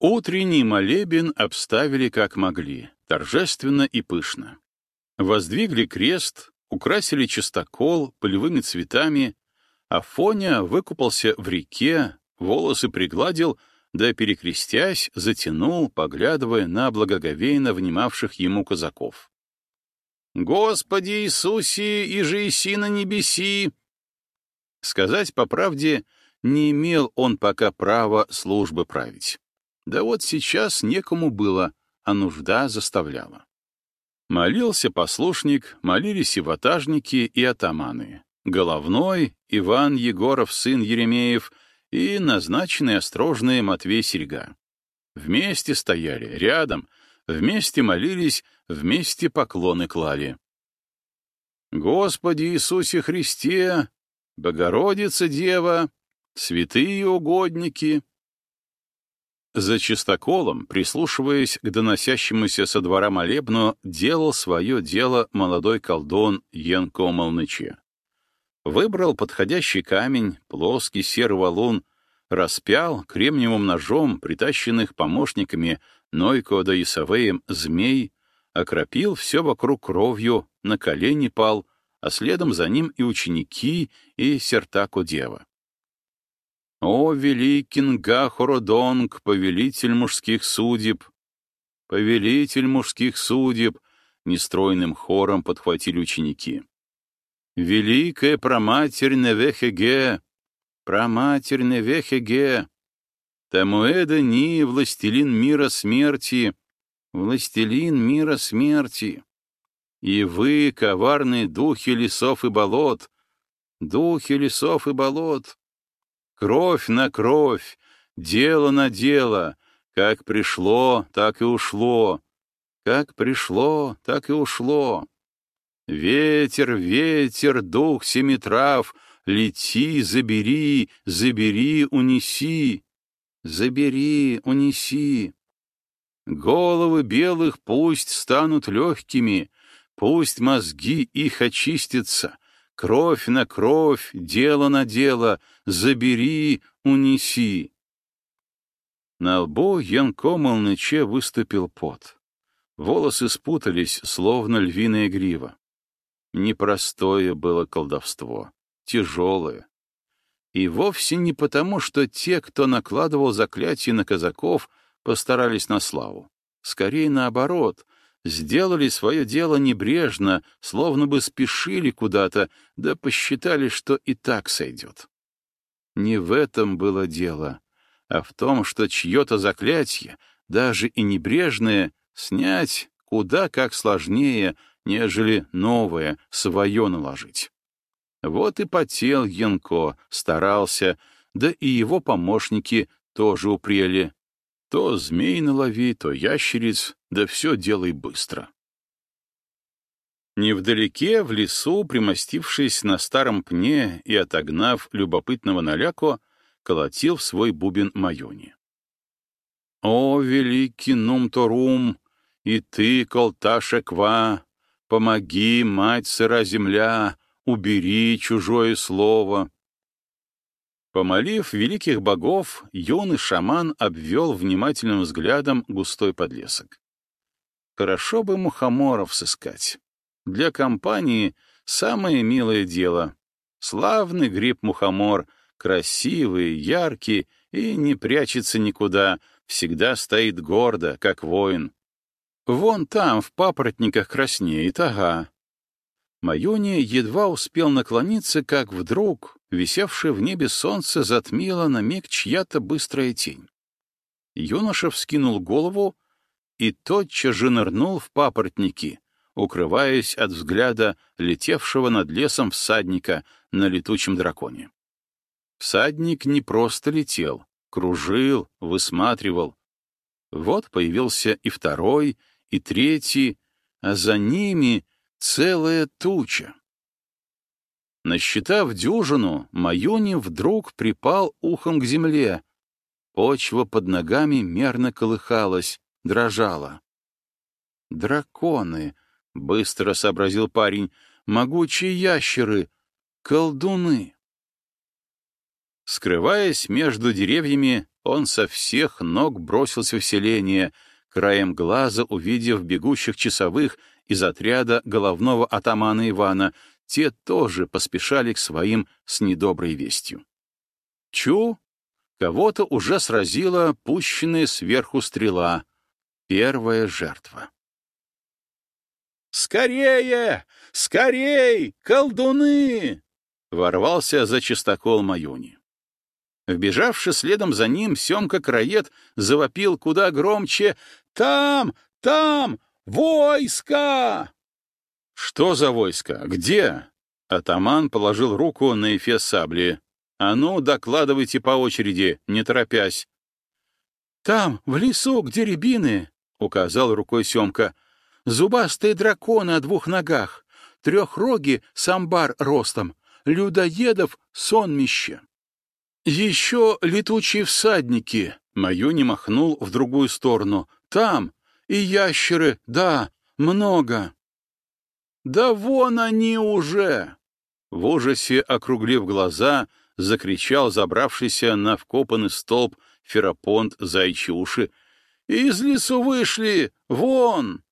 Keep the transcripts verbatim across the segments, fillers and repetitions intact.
Утренний молебен обставили как могли, торжественно и пышно. Воздвигли крест, украсили частокол полевыми цветами, Афоня выкупался в реке, волосы пригладил, да, перекрестясь, затянул, поглядывая на благоговейно внимавших ему казаков. «Господи Иисусе, иже иси на небеси!» Сказать по правде, не имел он пока права службы править. Да вот сейчас некому было, а нужда заставляла. Молился послушник, молились и ватажники, и атаманы. Головной — Иван Егоров, сын Еремеев, и назначенный острожный Матвей Серьга. Вместе стояли, рядом, вместе молились, вместе поклоны клали. «Господи Иисусе Христе! Богородица Дева! Святые угодники!» За чистоколом, прислушиваясь к доносящемуся со двора молебну, делал свое дело молодой колдун Янко Молныче. Выбрал подходящий камень, плоский серый валун, распял кремниевым ножом, притащенных помощниками Нойко да Исавеем змей, окропил все вокруг кровью, на колени пал, а следом за ним и ученики, и Сертако Дева. «О, великий Нгахородонг, повелитель мужских судеб! Повелитель мужских судеб!» — нестройным хором подхватили ученики. «Великая праматерь Невехеге! Праматерь Невехеге! Тамуэда Ни, властелин мира смерти! Властелин мира смерти! И вы, коварные духи лесов и болот! Духи лесов и болот! Кровь на кровь, дело на дело, как пришло, так и ушло, как пришло, так и ушло. Ветер, ветер, дух семи трав, лети, забери, забери, унеси, забери, унеси. Головы белых пусть станут легкими, пусть мозги их очистятся. Кровь на кровь, дело на дело, забери, унеси. На лбу Янко Молныче выступил пот. Волосы спутались, словно львиная грива. Непростое было колдовство, тяжелое. И вовсе не потому, что те, кто накладывал заклятие на казаков, постарались на славу. Скорее наоборот — сделали свое дело небрежно, словно бы спешили куда-то, да посчитали, что и так сойдет. Не в этом было дело, а в том, что чье-то заклятие, даже и небрежное, снять куда как сложнее, нежели новое, свое наложить. Вот и потел Янко, старался, да и его помощники тоже упрели. То змей налови, то ящериц, да все делай быстро. Невдалеке, в лесу, примостившись на старом пне и отогнав любопытного наляко, колотил в свой бубен Майони. «О, великий Нум-Торум, и ты, Колташа-Ква, помоги, мать сыра земля, убери чужое слово». Помолив великих богов, юный шаман обвел внимательным взглядом густой подлесок. Хорошо бы мухоморов сыскать. Для компании самое милое дело. Славный гриб-мухомор, красивый, яркий и не прячется никуда, всегда стоит гордо, как воин. Вон там, в папоротниках, краснеет, ага. Майони едва успел наклониться, как вдруг висевшее в небе солнце затмило на миг чья-то быстрая тень. Юноша вскинул голову и тотчас же нырнул в папоротники, укрываясь от взгляда летевшего над лесом всадника на летучем драконе. Всадник не просто летел, кружил, высматривал. Вот появился и второй, и третий, а за ними целая туча. Насчитав дюжину, Майони вдруг припал ухом к земле. Почва под ногами мерно колыхалась, дрожала. «Драконы!» — быстро сообразил парень. «Могучие ящеры! Колдуны!» Скрываясь между деревьями, Он со всех ног бросился в селение, краем глаза увидев бегущих часовых из отряда головного атамана Ивана. Те тоже поспешали к своим с недоброй вестью. Чу! Кого-то уже сразила пущенная сверху стрела. Первая жертва. «Скорее! Скорей! Колдуны!» — ворвался за чистокол Маюни. Вбежавши следом за ним, Семка-краед завопил куда громче: «Там! Там! Войско!» «Что за войско? Где?» Атаман положил руку на эфес сабли. «А ну, докладывайте по очереди, не торопясь». «Там, в лесу, где рябины», — указал рукой Семка, — «зубастые драконы о двух ногах, трехроги с амбар ростом, людоедов сонмище. Еще летучие всадники», — Маюни махнул в другую сторону, — «там, и ящеры, да, много». «Да вон они уже!» В ужасе, округлив глаза, закричал забравшийся на вкопанный столб Ферапонт Заячьи уши. «Из лесу вышли! Вон!»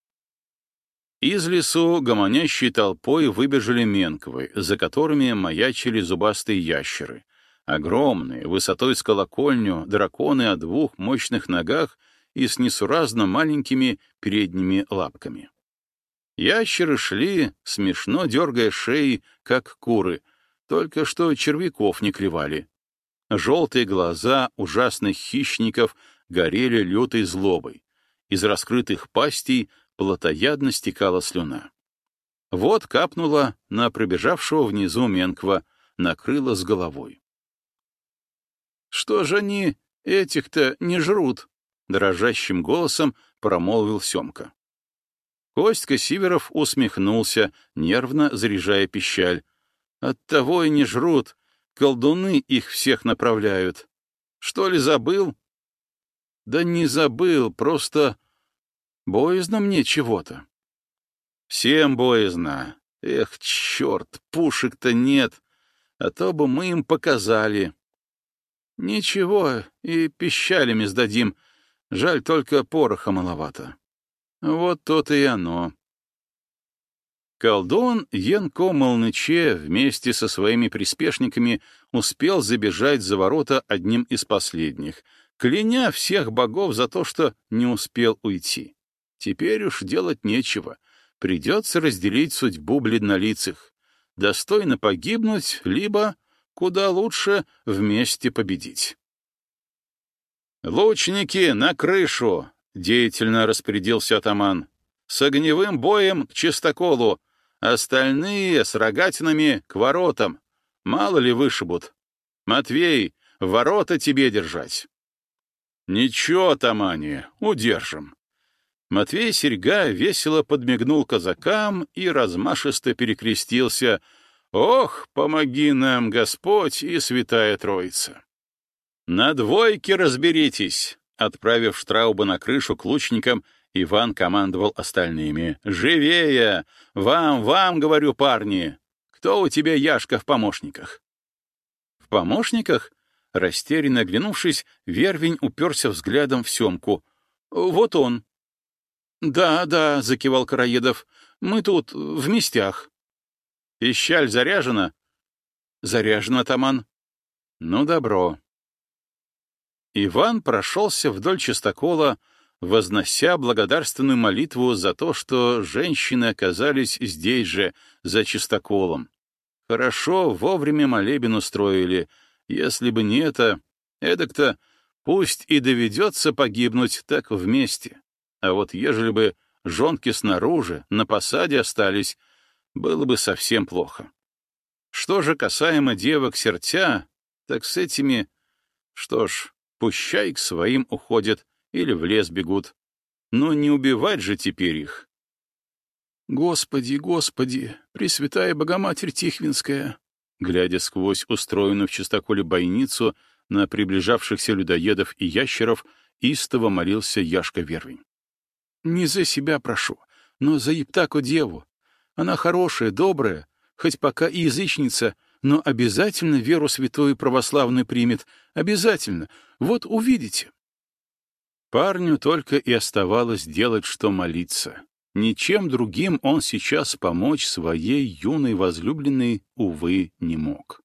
Из лесу гомонящей толпой выбежали менковы, за которыми маячили зубастые ящеры. Огромные, высотой с колокольню, драконы о двух мощных ногах и с несуразно маленькими передними лапками. Ящеры шли, смешно дергая шеи, как куры, только что червяков не клевали. Желтые глаза ужасных хищников горели лютой злобой. Из раскрытых пастей плотоядно стекала слюна. Вот капнула на пробежавшего внизу менква, накрыла с головой. «Что же они этих-то не жрут?» — дрожащим голосом промолвил Семка. Костька Сиверов усмехнулся, нервно заряжая пищаль. «Оттого и не жрут, колдуны их всех направляют. Что ли, забыл?» «Да не забыл, просто боязно мне чего-то». «Всем боязно. Эх, черт, пушек-то нет, а то бы мы им показали». «Ничего, и пищалями сдадим, жаль, только пороха маловато». Вот то-то и оно. Колдун Янко Молныче вместе со своими приспешниками успел забежать за ворота одним из последних, кляня всех богов за то, что не успел уйти. Теперь уж делать нечего, придется разделить судьбу бледнолицых, достойно погибнуть, либо, куда лучше, вместе победить. «Лучники, на крышу!» — деятельно распорядился атаман. «С огневым боем к чистоколу, остальные с рогатинами к воротам. Мало ли вышибут. Матвей, ворота тебе держать». «Ничего, атамане, удержим». Матвей Серьга весело подмигнул казакам и размашисто перекрестился. «Ох, помоги нам, Господь и Святая Троица!» «На двойке разберитесь!» Отправив Штрауба на крышу к лучникам, Иван командовал остальными. «Живее! Вам, вам, говорю, парни! Кто у тебя, Яшка, в помощниках?» «В помощниках?» Растерянно оглянувшись, Вервень уперся взглядом в Семку. «Вот он». «Да, да», — закивал Караедов, — «мы тут, в местях». «Пищаль заряжена?» «Заряжена, атаман». «Ну, добро». Иван прошелся вдоль чистокола, вознося благодарственную молитву за то, что женщины оказались здесь же, за чистоколом. Хорошо, вовремя молебен устроили. Если бы не это, эдак-то пусть и доведется погибнуть так вместе. А вот ежели бы жонки снаружи, на посаде остались, было бы совсем плохо. Что же касаемо девок сертя, так с этими... Что ж... Пущай к своим уходят или в лес бегут. Но не убивать же теперь их. «Господи, Господи, Пресвятая Богоматерь Тихвинская!» Глядя сквозь устроенную в чистоколе бойницу на приближавшихся людоедов и ящеров, истово молился Яшка Вервень. «Не за себя прошу, но за Ептаку деву. Она хорошая, добрая, хоть пока и язычница, но обязательно веру святую православную примет. Обязательно. Вот увидите». Парню только и оставалось делать, что молиться. Ничем другим он сейчас помочь своей юной возлюбленной, увы, не мог.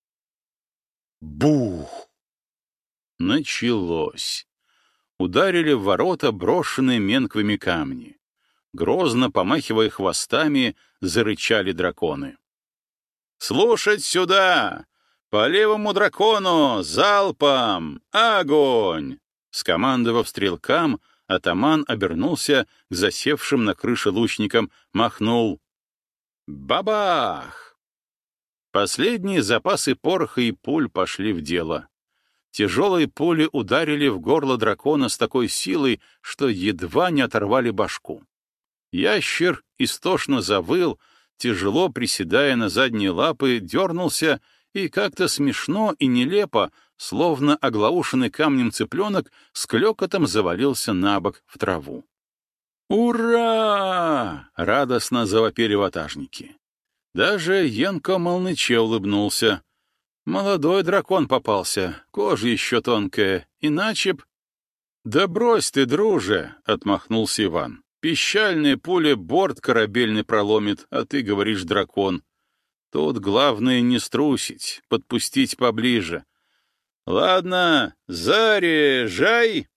Бух! Началось. Ударили в ворота брошенные менквами камни. Грозно помахивая хвостами, зарычали драконы. «Слушать сюда! По левому дракону! Залпом! Огонь!» Скомандовав стрелкам, атаман обернулся к засевшим на крыше лучникам, махнул. Бабах! Последние запасы пороха и пуль пошли в дело. Тяжелые пули ударили в горло дракона с такой силой, что едва не оторвали башку. Ящер истошно завыл, тяжело приседая на задние лапы, дернулся и как-то смешно и нелепо, словно оглаушенный камнем цыпленок, с клёкотом завалился на бок в траву. «Ура!» — радостно завопили ватажники. Даже Янко Молныче улыбнулся. Молодой дракон попался, кожа еще тонкая, иначе б... «Да брось ты, друже!» — отмахнулся Иван. «Пищальная пуля борт корабельный проломит, а ты говоришь дракон. Тут главное не струсить, подпустить поближе. Ладно, заряжай!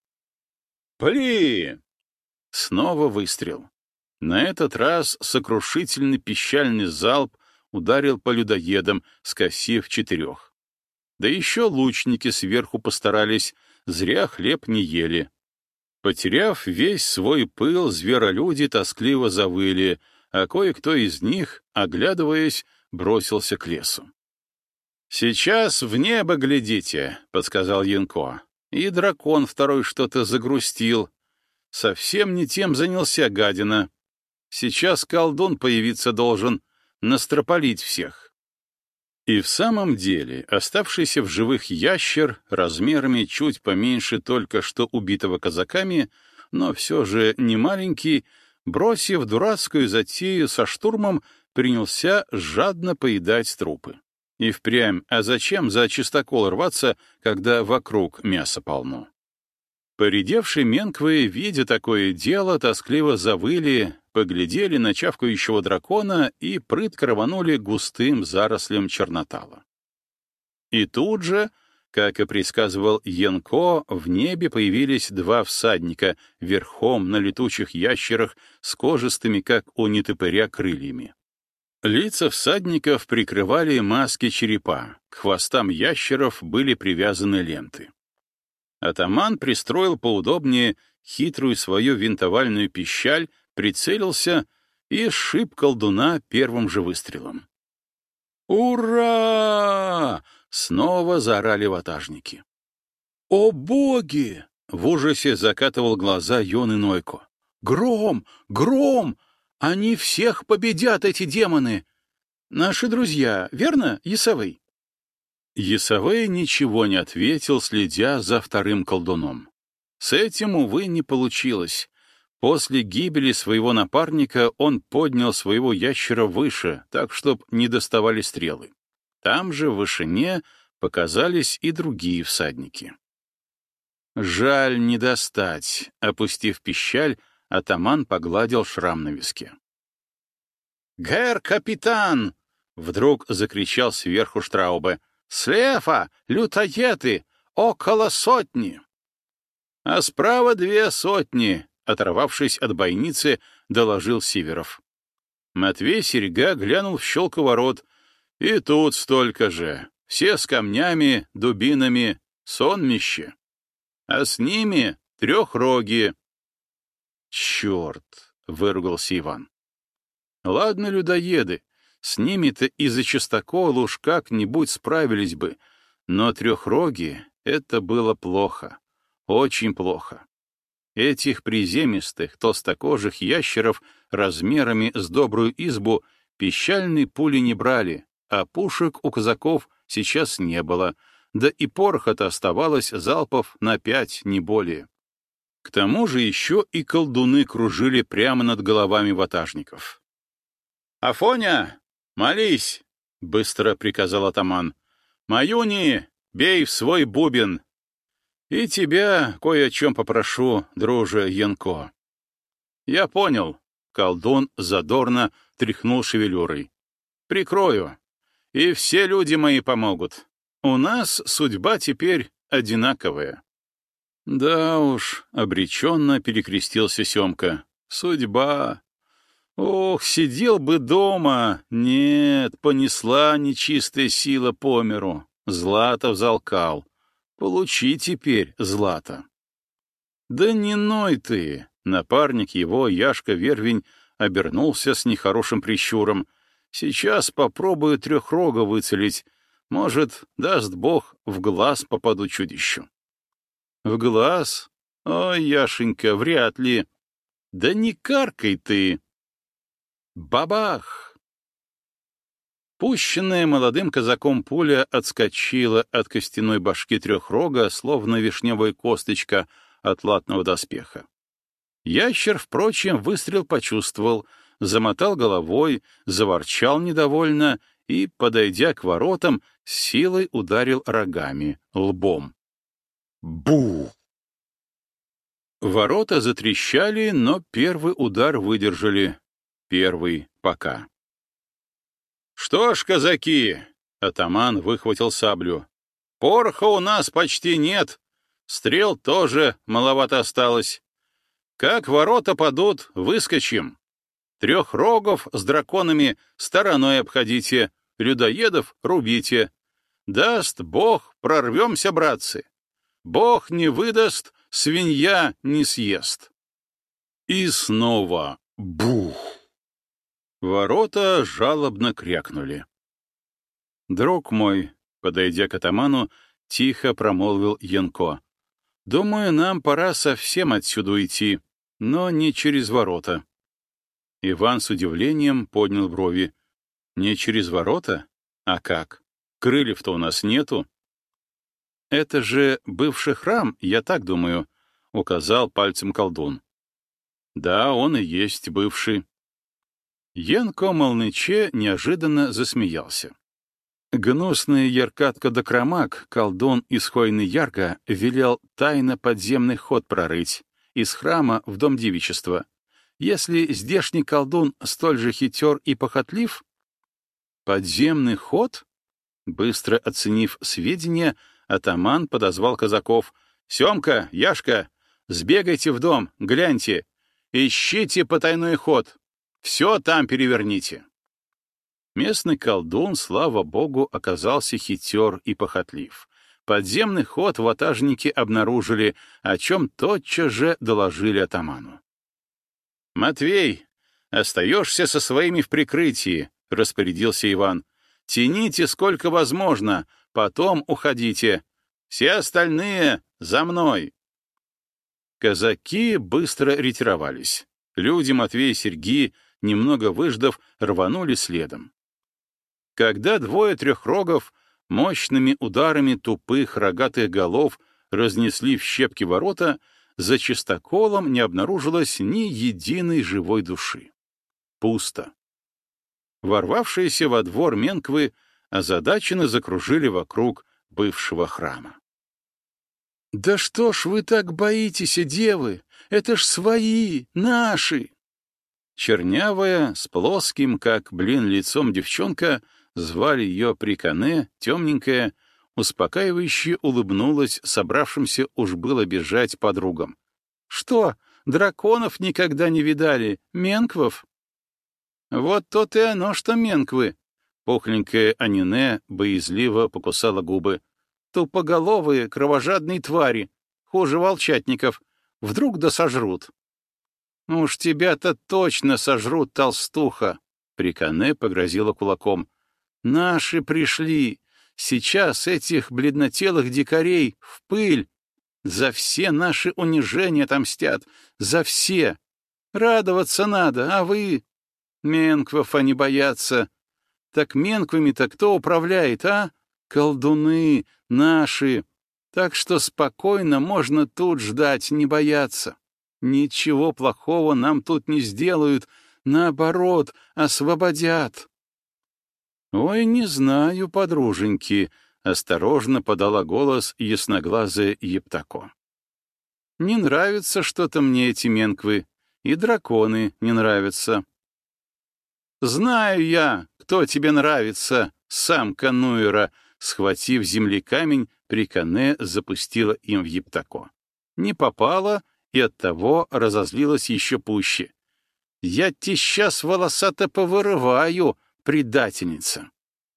Пли!» Снова выстрел. На этот раз сокрушительный пищальный залп ударил по людоедам, скосив четырех. Да еще лучники сверху постарались, зря хлеб не ели. Потеряв весь свой пыл, зверолюди тоскливо завыли, а кое-кто из них, оглядываясь, бросился к лесу. «Сейчас в небо глядите», — подсказал Янко. И дракон второй что-то загрустил. Совсем не тем занялся гадина. Сейчас колдун появиться должен, настропалить всех. И в самом деле оставшийся в живых ящер, размерами чуть поменьше только что убитого казаками, но все же не маленький, бросив дурацкую затею со штурмом, принялся жадно поедать трупы. И впрямь, а зачем за чистокол рваться, когда вокруг мяса полно? Поредевшие менквы, видя такое дело, тоскливо завыли, поглядели на чавкающего дракона и прытко рванули густым зарослям чернотала. И тут же, как и предсказывал Янко, в небе появились два всадника верхом на летучих ящерах с кожистыми, как у нетопыря, крыльями. Лица всадников прикрывали маски черепа, к хвостам ящеров были привязаны ленты. Атаман пристроил поудобнее хитрую свою винтовальную пищаль, прицелился и сшиб колдуна первым же выстрелом. «Ура!» — снова заорали ватажники. «О боги!» — в ужасе закатывал глаза юный Нойко. «Гром! Гром! Они всех победят, эти демоны! Наши друзья, верно, Ясовый?» Ясовей ничего не ответил, следя за вторым колдуном. С этим, увы, не получилось. После гибели своего напарника он поднял своего ящера выше, так, чтоб не доставали стрелы. Там же, в вышине, показались и другие всадники. «Жаль не достать», — опустив пищаль, атаман погладил шрам на виске. «Гэр капитан!» — вдруг закричал сверху Штраубе. «Слева лютоеды! Около сотни!» «А справа две сотни!» — оторвавшись от бойницы, доложил Сиверов. Матвей Серьга глянул в щелку ворот. «И тут столько же! Все с камнями, дубинами, сонмище! А с ними трехроги!» «Черт!» — выругался Иван. «Ладно, людоеды, с ними-то из-за частокола уж как-нибудь справились бы, но трехроги — это было плохо, очень плохо. Этих приземистых, толстокожих ящеров размерами с добрую избу пищальные пули не брали, а пушек у казаков сейчас не было, да и пороха-то оставалось залпов на пять, не более. К тому же еще и колдуны кружили прямо над головами ватажников. «Афоня, молись!» — быстро приказал атаман. «Маюни, бей в свой бубен. И тебя кое о чем попрошу, друже Янко». «Я понял», — колдун задорно тряхнул шевелюрой. «Прикрою, и все люди мои помогут. У нас судьба теперь одинаковая». «Да уж», — обреченно перекрестился Семка, — «судьба. Ох, сидел бы дома. Нет, понесла нечистая сила по миру. Злато взалкал. Получи теперь злато». «Да не ной ты!» — напарник его, Яшка Вервень, обернулся с нехорошим прищуром. «Сейчас попробую трехрога выцелить. Может, даст Бог, в глаз попаду чудищу». «В глаз? Ой, Яшенька, вряд ли. Да не каркай ты!» Бабах! Пущенная молодым казаком пуля отскочила от костяной башки трехрога, словно вишневая косточка от латного доспеха. Ящер, впрочем, выстрел почувствовал, замотал головой, заворчал недовольно и, подойдя к воротам, с силой ударил рогами, лбом. Бу! Ворота затрещали, но первый удар выдержали. Первый пока. «Что ж, казаки!» — атаман выхватил саблю. «Пороха у нас почти нет, стрел тоже маловато осталось. Как ворота падут, выскочим. Трех рогов с драконами стороной обходите, людоедов рубите. Даст Бог, прорвемся, братцы. Бог не выдаст, свинья не съест». И снова бух! Ворота жалобно крякнули. «Друг мой», — подойдя к атаману, тихо промолвил Янко, — «думаю, нам пора совсем отсюда уйти, но не через ворота». Иван с удивлением поднял брови. «Не через ворота? А как? Крыльев-то у нас нету». «Это же бывший храм, я так думаю», — указал пальцем колдун. «Да, он и есть бывший». Янко Молныче неожиданно засмеялся. Гнусный Яркатко Докромак, колдун из Хойны Ярга, велел тайно подземный ход прорыть из храма в дом девичества. Если здешний колдун столь же хитер и похотлив... «Подземный ход?» Быстро оценив сведения, атаман подозвал казаков. «Семка, Яшка, сбегайте в дом, гляньте. Ищите потайной ход. Все там переверните». Местный колдун, слава богу, оказался хитер и похотлив. Подземный ход ватажники обнаружили, о чем тотчас же доложили атаману. «Матвей, остаешься со своими в прикрытии», — распорядился Иван. «Тяните сколько возможно, потом уходите. Все остальные за мной». Казаки быстро ретировались. Люди Матвея и Серги, немного выждав, рванули следом. Когда двое трехрогов мощными ударами тупых рогатых голов разнесли в щепки ворота, за чистоколом не обнаружилось ни единой живой души. Пусто. Ворвавшиеся во двор менквы озадаченно закружили вокруг бывшего храма. «Да что ж вы так боитесь, девы? Это ж свои, наши!» Чернявая, с плоским, как блин, лицом девчонка, звали ее Прикане, темненькая, успокаивающе улыбнулась собравшимся уж было бежать подругам. «Что, драконов никогда не видали? Менквов?» «Вот то и оно, что менквы!» Пухленькая Анине боязливо покусала губы. «Тупоголовые, кровожадные твари, хуже волчатников. Вдруг да сожрут». «Уж тебя-то точно сожрут, толстуха!» Прикане погрозила кулаком. «Наши пришли! Сейчас этих бледнотелых дикарей в пыль! За все наши унижения отомстят! За все! Радоваться надо, а вы...» «Менквов они боятся! Так менквами-то кто управляет, а? Колдуны наши! Так что спокойно можно тут ждать, не бояться!» Ничего плохого нам тут не сделают, наоборот, освободят. «Ой, не знаю, подруженьки», — осторожно подала голос ясноглазая Ептако. «Не нравится что-то мне эти менквы, и драконы не нравятся». «Знаю я, кто тебе нравится, самка Нуэра», — схватив земли камень, Прикане запустила им в Ептако. Не попала и оттого разозлилась еще пуще. «Я те сейчас волосато повырываю, предательница!»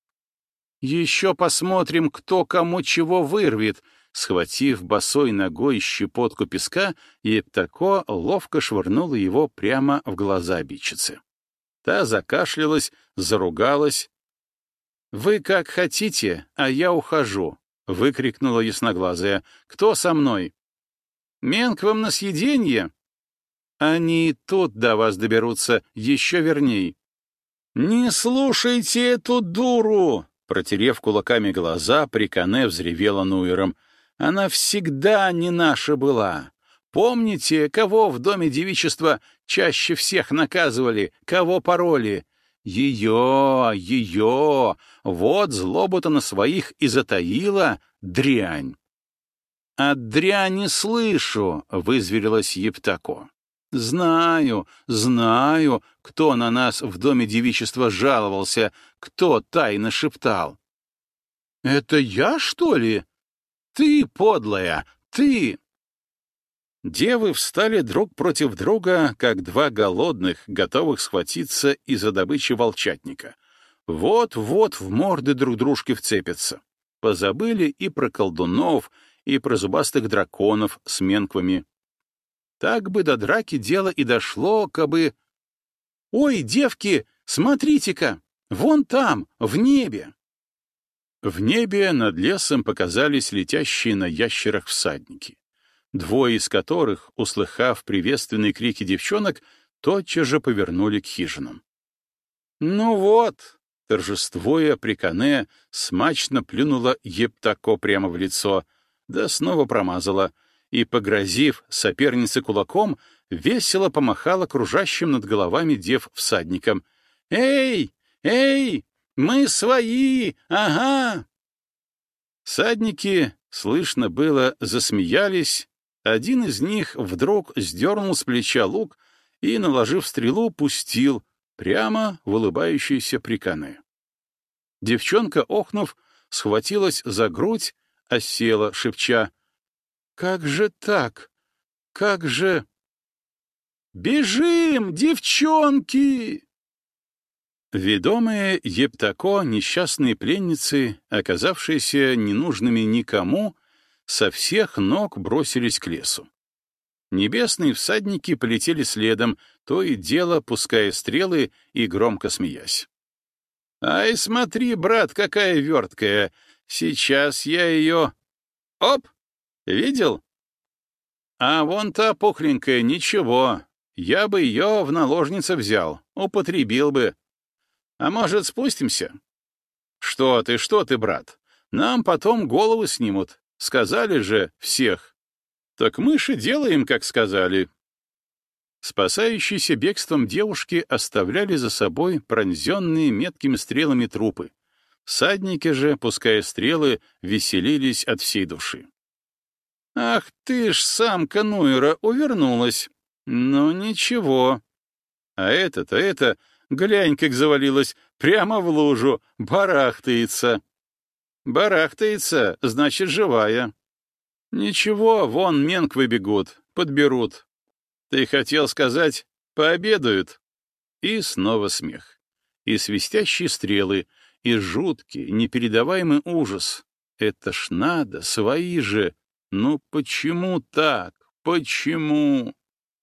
«Еще посмотрим, кто кому чего вырвет», — схватив босой ногой щепотку песка, Ептако ловко швырнула его прямо в глаза обидчицы. Та закашлялась, заругалась. «Вы как хотите, а я ухожу», — выкрикнула ясноглазая. «Кто со мной?» «Менквам на съеденье?» «Они и тут до вас доберутся, еще верней». «Не слушайте эту дуру!» Протерев кулаками глаза, Прикане взревела Нуэром. «Она всегда не наша была. Помните, кого в доме девичества чаще всех наказывали, кого пороли? Ее, ее, вот злобу-то на своих и затаила, дрянь!» «От дряни слышу», — вызверилась Ептако. «Знаю, знаю, кто на нас в доме девичества жаловался, кто тайно шептал». «Это я, что ли? Ты, подлая, ты!» Девы встали друг против друга, как два голодных, готовых схватиться из-за добычи волчатника. Вот-вот в морды друг дружки вцепятся. Позабыли и про колдунов, и про зубастых драконов с менквами. Так бы до драки дело и дошло, кабы... «Ой, девки, смотрите-ка! Вон там, в небе!» В небе над лесом показались летящие на ящерах всадники, двое из которых, услыхав приветственные крики девчонок, тотчас же повернули к хижинам. «Ну вот!» — торжествуя, Прикане смачно плюнула Ептако прямо в лицо, да снова промазала, и, погрозив сопернице кулаком, весело помахала кружащим над головами дев всадникам. «Эй! Эй! Мы свои! Ага!» Всадники, слышно было, засмеялись. Один из них вдруг сдернул с плеча лук и, наложив стрелу, пустил прямо в улыбающуюся Прикане. Девчонка, охнув, схватилась за грудь, осела, шепча: «Как же так? Как же...» «Бежим, девчонки!» Ведомые Ептако, несчастные пленницы, оказавшиеся ненужными никому, со всех ног бросились к лесу. Небесные всадники полетели следом, то и дело пуская стрелы и громко смеясь. «Ай, смотри, брат, какая верткая! Сейчас я ее... Оп! Видел? А вон та пухленькая, ничего. Я бы ее в наложницы взял, употребил бы. А может, спустимся?» «Что ты, что ты, брат? Нам потом головы снимут. Сказали же всех. Так мы же делаем, как сказали». Спасающиеся бегством девушки оставляли за собой пронзенные меткими стрелами трупы. Всадники же, пуская стрелы, веселились от всей души. «Ах ты ж, самка Нуэра, увернулась! Ну ничего. А это-то, это, глянь, как завалилась, прямо в лужу, барахтается. Барахтается, значит, живая. Ничего, вон менквы бегут, подберут. Ты хотел сказать, пообедают?» И снова смех. И свистящие стрелы, и жуткий, непередаваемый ужас. Это ж надо, свои же. Ну почему так? Почему?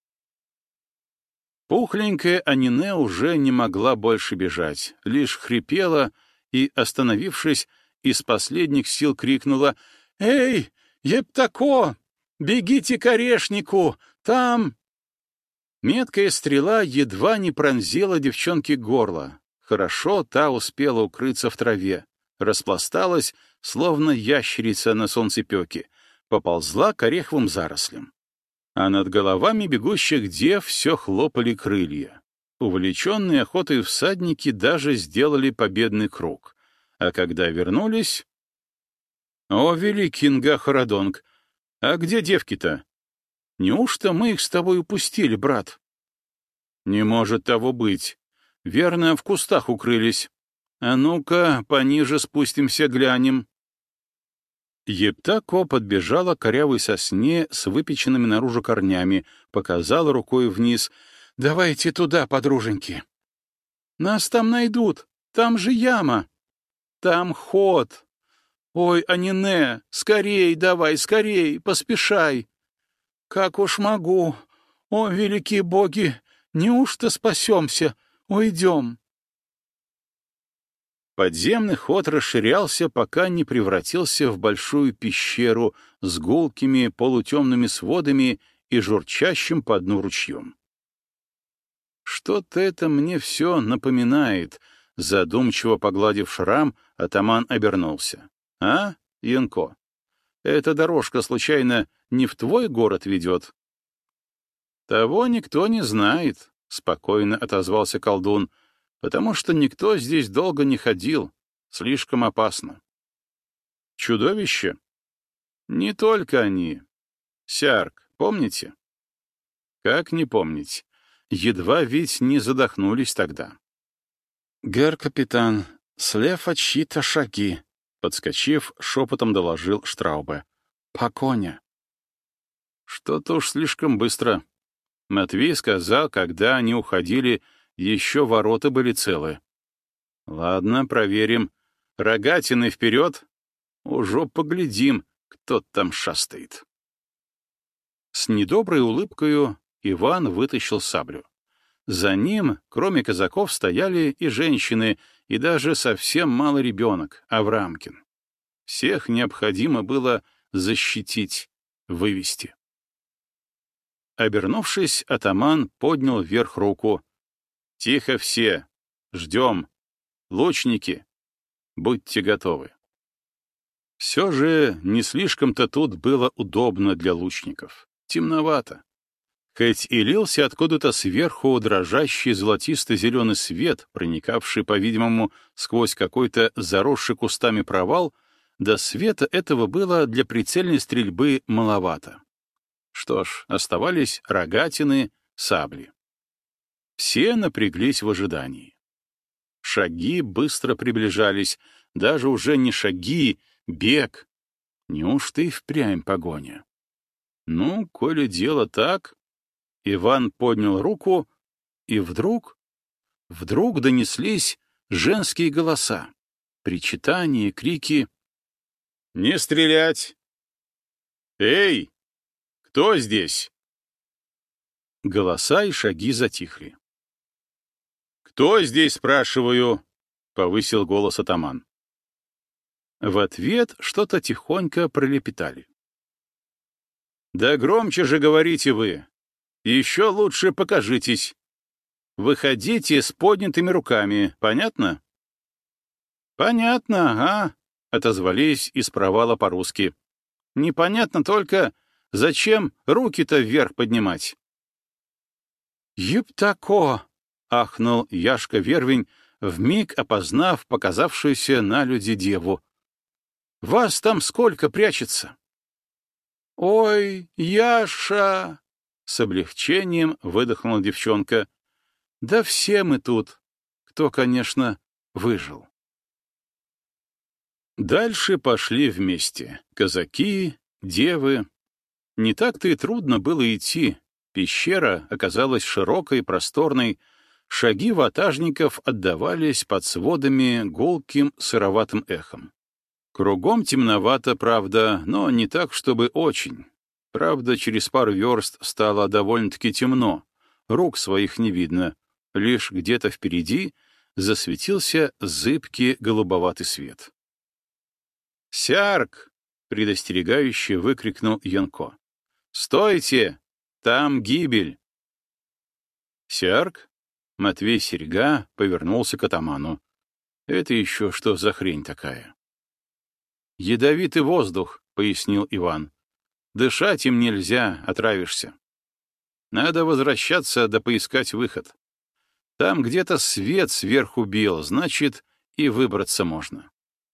Пухленькая Анине уже не могла больше бежать, лишь хрипела и, остановившись, из последних сил крикнула: «Эй, Ептако, бегите к орешнику! Там...» Меткая стрела едва не пронзила девчонке горло. Хорошо та успела укрыться в траве, распласталась, словно ящерица на солнцепеке, поползла к ореховым зарослям. А над головами бегущих дев все хлопали крылья. Увлеченные охотой всадники даже сделали победный круг, а когда вернулись... «О, великий Нга-Харадонг, а где девки-то? Неужто мы их с тобой упустили, брат?» «Не может того быть. Верно, в кустах укрылись. А ну-ка, пониже спустимся, глянем». Ептако подбежала к корявой сосне с выпеченными наружу корнями, показала рукой вниз. «Давайте туда, подруженьки». «Нас там найдут. Там же яма. Там ход. Ой, Анине, скорей давай, скорей, поспешай. Как уж могу. О, великие боги, неужто спасемся? Уйдем». Подземный ход расширялся, пока не превратился в большую пещеру с гулкими полутемными сводами и журчащим по дну ручьем. «Что-то это мне все напоминает», — задумчиво погладив шрам, атаман обернулся. «А, Янко, эта дорожка, случайно, не в твой город ведет?» «Того никто не знает», — спокойно отозвался колдун, «потому что никто здесь долго не ходил. Слишком опасно». «Чудовище?» «Не только они. Сярк, помните?» «Как не помнить? Едва ведь не задохнулись тогда». «Гер-капитан, слева чьи-то шаги», — подскочив, шепотом доложил Штраубе. «По коня». «Что-то уж слишком быстро». Матвей сказал, когда они уходили, еще ворота были целы. «Ладно, проверим. Рогатины вперед. Уже поглядим, кто там шастает». С недоброй улыбкою Иван вытащил саблю. За ним, кроме казаков, стояли и женщины, и даже совсем малый ребенок, Аврамкин. Всех необходимо было защитить, вывести. Обернувшись, атаман поднял вверх руку. «Тихо все! Ждем! Лучники! Будьте готовы!» Все же не слишком-то тут было удобно для лучников. Темновато. Хоть и лился откуда-то сверху дрожащий золотисто-зеленый свет, проникавший, по-видимому, сквозь какой-то заросший кустами провал, до света этого было для прицельной стрельбы маловато. Что ж, оставались рогатины, сабли. Все напряглись в ожидании. Шаги быстро приближались, даже уже не шаги, бег. Неужто и впрямь погоня? Ну, коли дело так... Иван поднял руку, и вдруг, вдруг донеслись женские голоса, причитания, крики. «Не стрелять! Эй, кто здесь?» Голоса и шаги затихли. «Кто здесь, спрашиваю?» — повысил голос атаман. В ответ что-то тихонько пролепетали. «Да громче же говорите вы! Еще лучше покажитесь! Выходите с поднятыми руками, понятно?» «Понятно, ага», — отозвались из провала по-русски. «Непонятно только, зачем руки-то вверх поднимать?» «Ептако!» — ахнул Яшка Вервень, вмиг опознав показавшуюся на люди деву. «Вас там сколько прячется?» «Ой, Яша!» — с облегчением выдохнула девчонка. «Да все мы тут, кто, конечно, выжил». Дальше пошли вместе казаки, девы. Не так-то и трудно было идти. Пещера оказалась широкой, просторной. Шаги ватажников отдавались под сводами гулким сыроватым эхом. Кругом темновато, правда, но не так, чтобы очень. Правда, через пару верст стало довольно-таки темно. Рук своих не видно. Лишь где-то впереди засветился зыбкий голубоватый свет. «Сярк!» — предостерегающе выкрикнул Янко. «Стойте! Там гибель!» «Сярк?» — Матвей Серьга повернулся к атаману. «Это еще что за хрень такая?» «Ядовитый воздух», — пояснил Иван. «Дышать им нельзя, отравишься. Надо возвращаться да поискать выход. Там где-то свет сверху бил, значит, и выбраться можно.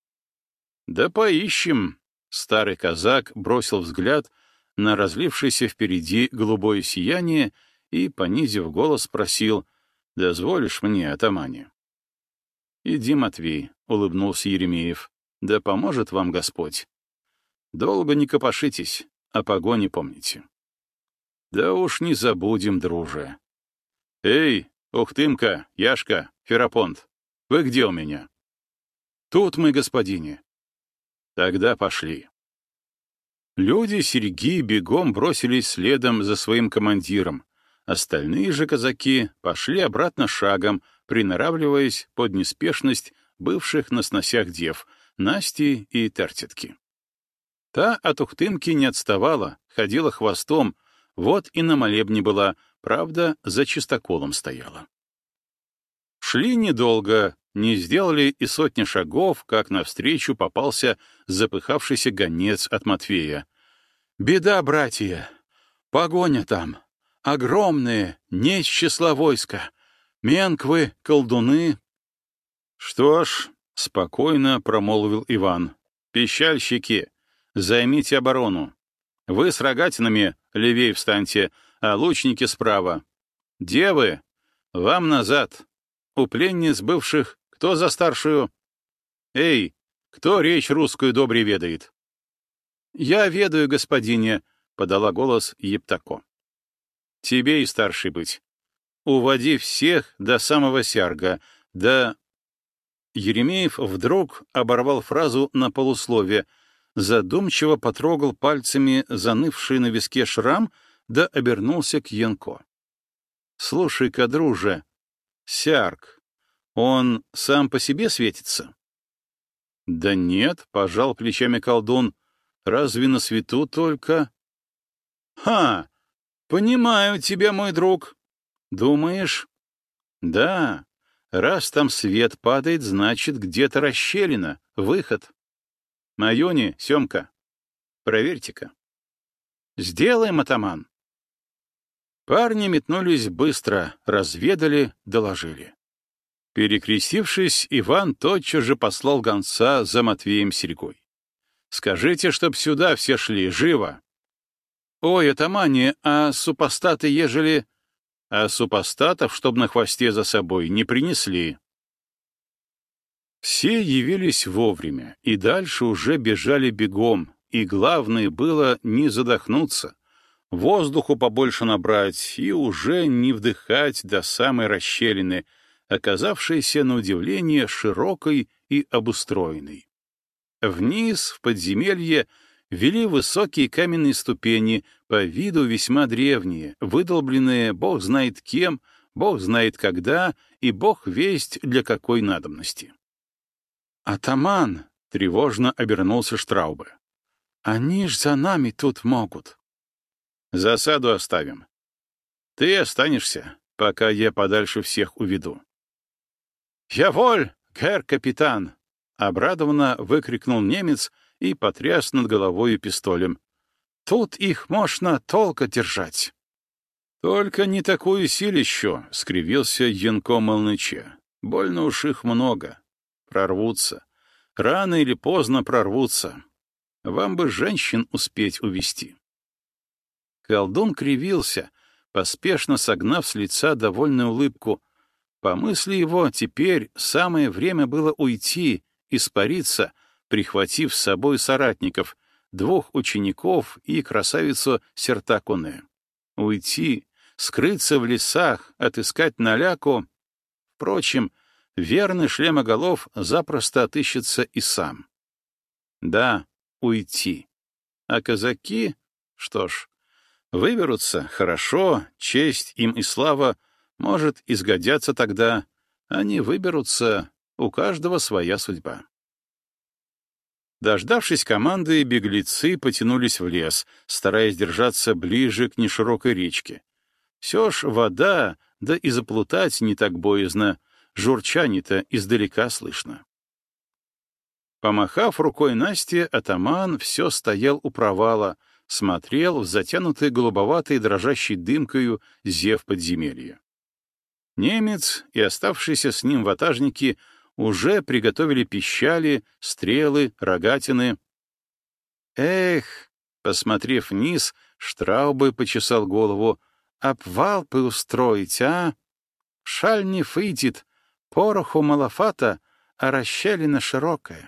Да поищем. Старый казак бросил взгляд на разлившееся впереди голубое сияние и, понизив голос, спросил: «Дозволишь мне, атамане?» «Иди, Матвей», — улыбнулся Еремеев, — «да поможет вам Господь. Долго не копошитесь, о погоне помните». «Да уж не забудем, друже. Эй, Ухтымка, Яшка, Ферапонт, вы где у меня?» «Тут мы, господине». «Тогда пошли». Люди серьги бегом бросились следом за своим командиром. Остальные же казаки пошли обратно шагом, приноравливаясь под неспешность бывших на сносях дев, Насти и Тертятки. Та от Ухтымки не отставала, ходила хвостом, вот и на молебне была, правда, за чистоколом стояла. Шли недолго, не сделали и сотни шагов, как навстречу попался запыхавшийся гонец от Матвея. «Беда, братья! Погоня там! Огромные, не из числа войска! Менквы, колдуны!» «Что ж», — спокойно промолвил Иван, — «пищальщики, займите оборону. Вы с рогатинами левей встаньте, а лучники справа. Девы, вам назад. У пленниц бывших кто за старшую? Эй, кто речь русскую добре ведает?» «Я ведаю, господине», — подала голос Ептако. «Тебе и старший быть. Уводи всех до самого Сярга, до...» Еремеев вдруг оборвал фразу на полуслове, задумчиво потрогал пальцами занывший на виске шрам, да обернулся к Янко. «Слушай-ка, друже, Сярг, он сам по себе светится?» «Да нет», — пожал плечами колдун, — «разве на свету только...» «Ха! Понимаю тебя, мой друг. Думаешь?» «Да, раз там свет падает, значит, где-то расщелина, выход. Майони, Семка, проверьте-ка». «Сделаем, атаман». Парни метнулись быстро, разведали, доложили. Перекрестившись, Иван тотчас же послал гонца за Матвеем Серегой. «Скажите, чтоб сюда все шли, живо!» «Ой, атамане, а супостаты ежели...» «А супостатов, чтоб на хвосте за собой, не принесли». Все явились вовремя, и дальше уже бежали бегом, и главное было не задохнуться, воздуху побольше набрать и уже не вдыхать до самой расщелины, оказавшейся на удивление широкой и обустроенной. Вниз, в подземелье, вели высокие каменные ступени, по виду весьма древние, выдолбленные бог знает кем, бог знает когда и бог весть для какой надобности. «Атаман!» — тревожно обернулся Штраубе. «Они ж за нами тут могут». «Засаду оставим. Ты останешься, пока я подальше всех уведу». «Я воль, гэр капитан!» — обрадованно выкрикнул немец и потряс над головой пистолем. «Тут их можно толко держать». «Только не такую силищу!» — скривился Янко Молныче. «Больно уж их много. Прорвутся. Рано или поздно прорвутся. Вам бы женщин успеть увести». Колдун кривился, поспешно согнав с лица довольную улыбку. По мысли его, теперь самое время было уйти, испариться, прихватив с собой соратников, двух учеников и красавицу Сертакуне. Уйти, скрыться в лесах, отыскать наляку. Впрочем, верный шлемоголов запросто отыщется и сам. Да, уйти. А казаки, что ж, выберутся, хорошо, честь им и слава, может, изгодятся тогда. Они выберутся, у каждого своя судьба. Дождавшись команды, беглецы потянулись в лес, стараясь держаться ближе к неширокой речке. Все ж вода, да и заплутать не так боязно, журчание-то издалека слышно. Помахав рукой Насте, атаман все стоял у провала, смотрел в затянутый голубоватой дрожащей дымкою зев подземелья. Немец и оставшиеся с ним ватажники уже приготовили пищали, стрелы, рогатины. Эх, посмотрев вниз, Штраубе почесал голову. Обвал бы устроить, а? Шаль не фытит, пороху малофата, а расщелина широкая.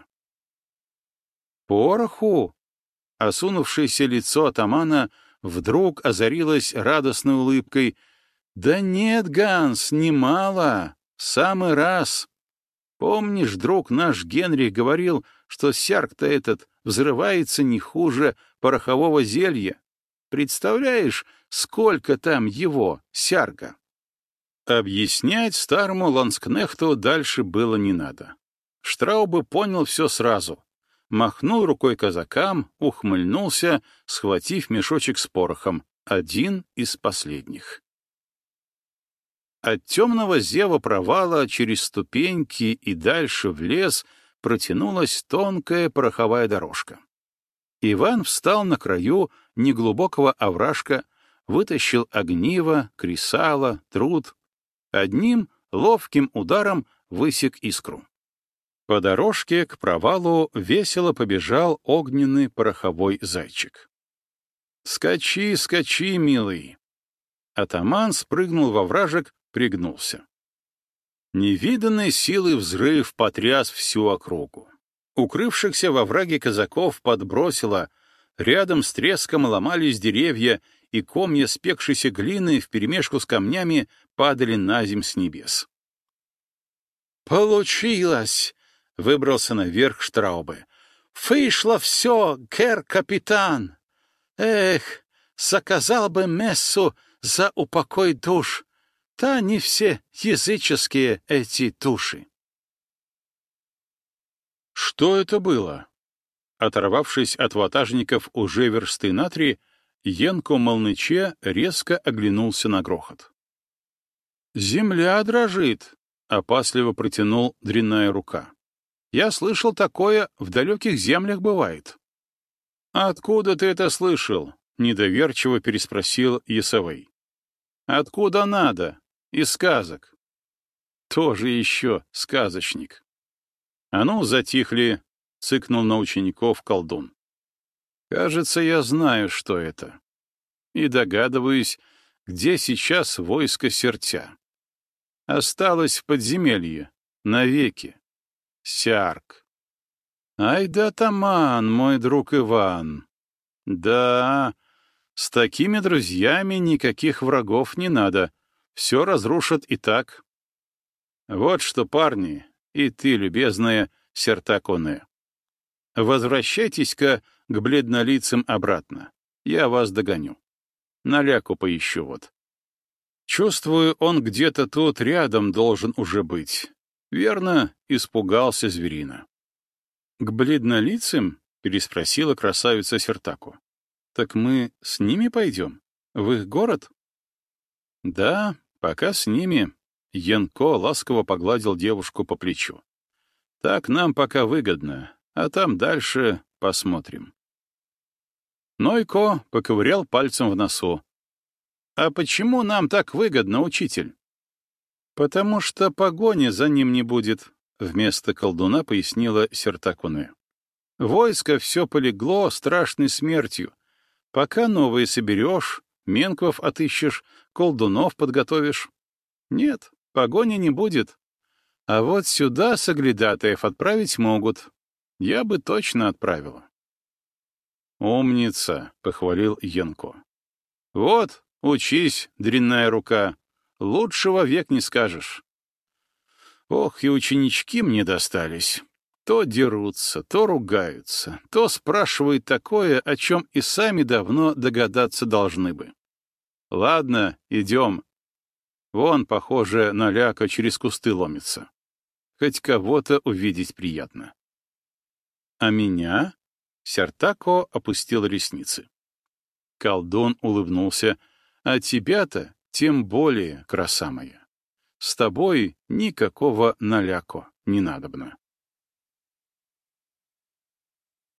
Пороху? Осунувшееся лицо атамана вдруг озарилось радостной улыбкой. Да нет, Ганс, немало, самый раз. Помнишь, друг наш Генрих говорил, что сярк-то этот взрывается не хуже порохового зелья? Представляешь, сколько там его, сярка? Объяснять старому ланскнехту дальше было не надо. Штраубе понял все сразу. Махнул рукой казакам, ухмыльнулся, схватив мешочек с порохом, один из последних. От темного зева провала через ступеньки и дальше в лес протянулась тонкая пороховая дорожка. Иван встал на краю неглубокого овражка, вытащил огниво, кресало, труд. Одним ловким ударом высек искру. По дорожке к провалу весело побежал огненный пороховой зайчик. «Скачи, скачи, милый!» Атаман спрыгнул во вражек, пригнулся. Невиданной силы взрыв потряс всю округу. Укрывшихся во враге казаков подбросило, рядом с треском ломались деревья, и комья спекшейся глины вперемешку с камнями падали на земь с небес. «Получилось!» — выбрался наверх Штраубе. «Вышло все, гер-капитан! Эх, заказал бы мессу за упокой душ! Та не все языческие эти души!» Что это было? Оторвавшись от ватажников уже версты на три, Янко Молныче резко оглянулся на грохот. «Земля дрожит», — опасливо протянул дрянная рука. «Я слышал, такое в далеких землях бывает». «Откуда ты это слышал?» — недоверчиво переспросил Ясовей. «Откуда надо? Из сказок». «Тоже еще сказочник». «А ну, затихли», — цыкнул на учеников колдун. «Кажется, я знаю, что это. И догадываюсь, где сейчас войско Сертя. Осталось в подземелье, навеки. Сярк. Ай да атаман, мой друг Иван. Да, с такими друзьями никаких врагов не надо, все разрушат и так. Вот что, парни, и ты, любезная Сертаконе, возвращайтесь-ка к бледнолицам обратно. Я вас догоню. Наляку поищу вот. Чувствую, он где-то тут рядом должен уже быть. Верно, испугался зверина. К бледнолицам? Переспросила красавица Сертаку. Так мы с ними пойдем? В их город? Да, пока с ними. Янко ласково погладил девушку по плечу. Так нам пока выгодно, а там дальше посмотрим. Нойко поковырял пальцем в носу. «А почему нам так выгодно, учитель?» «Потому что погони за ним не будет», — вместо колдуна пояснила Сертакуне. «Войско все полегло страшной смертью. Пока новые соберешь, менков отыщешь, колдунов подготовишь. Нет, погони не будет. А вот сюда соглядатаев отправить могут. Я бы точно отправила». «Умница», — похвалил Янко. «Вот, учись, дрянная рука, лучшего век не скажешь». Ох, и ученички мне достались. То дерутся, то ругаются, то спрашивают такое, о чем и сами давно догадаться должны бы. Ладно, идем. Вон, похоже, наляка через кусты ломится. Хоть кого-то увидеть приятно. А меня? Сертако опустил ресницы. Колдун улыбнулся. А тебя-то тем более, краса моя. С тобой никакого наляко не надобно.